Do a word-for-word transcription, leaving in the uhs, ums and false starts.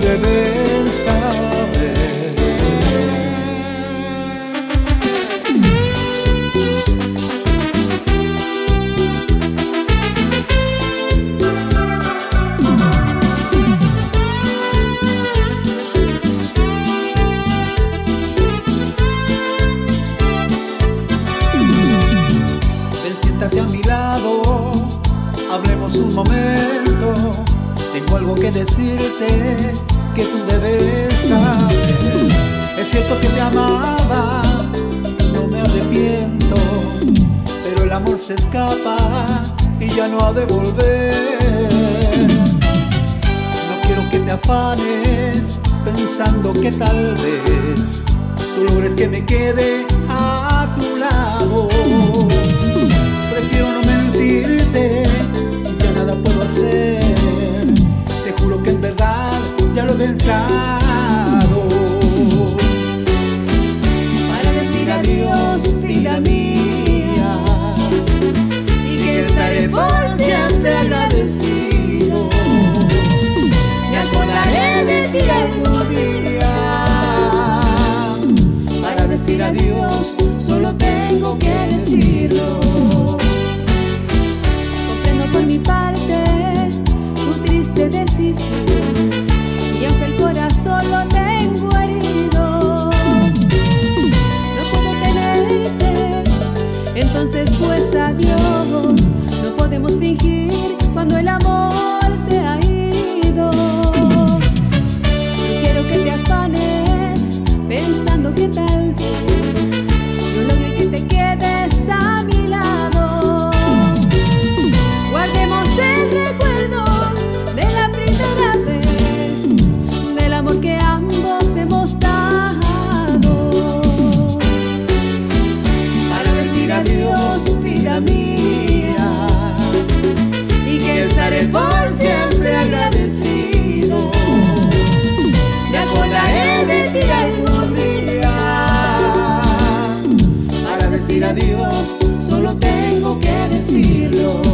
debes saber. Ven, siéntate a mi lado, hablemos un momento. Tengo algo que decirte que tú debes saber. Es cierto que te amaba, no me arrepiento, pero el amor se escapa y ya no ha de volver. No quiero que te afanes pensando que tal vez tú logres que me quede a tu lado. Prefiero no mentirte, ya nada puedo hacer. Te juro que en verdad ya lo he pensado. Para decir adiós, vida mía, y que estaré por siempre agradecido. Me acordaré de ti algún día. Para decir adiós, solo tengo que decirlo. Comprendo por mi parte tu triste decisión, y aunque el corazón lo tengo herido, no puedo tenerte, entonces pues adiós. No podemos fingir cuando el amor se ha ido. No quiero que te afanes pensando que tal vez yo logre que te quedes a mi lado. Guardemos el recuerdo de la primera vez, del amor que ambos hemos dado. Para decir adiós, vida mía, y que estaré por siempre agradecido. Me acordaré de ti algún día. Para decir adiós, solo tengo que decirlo.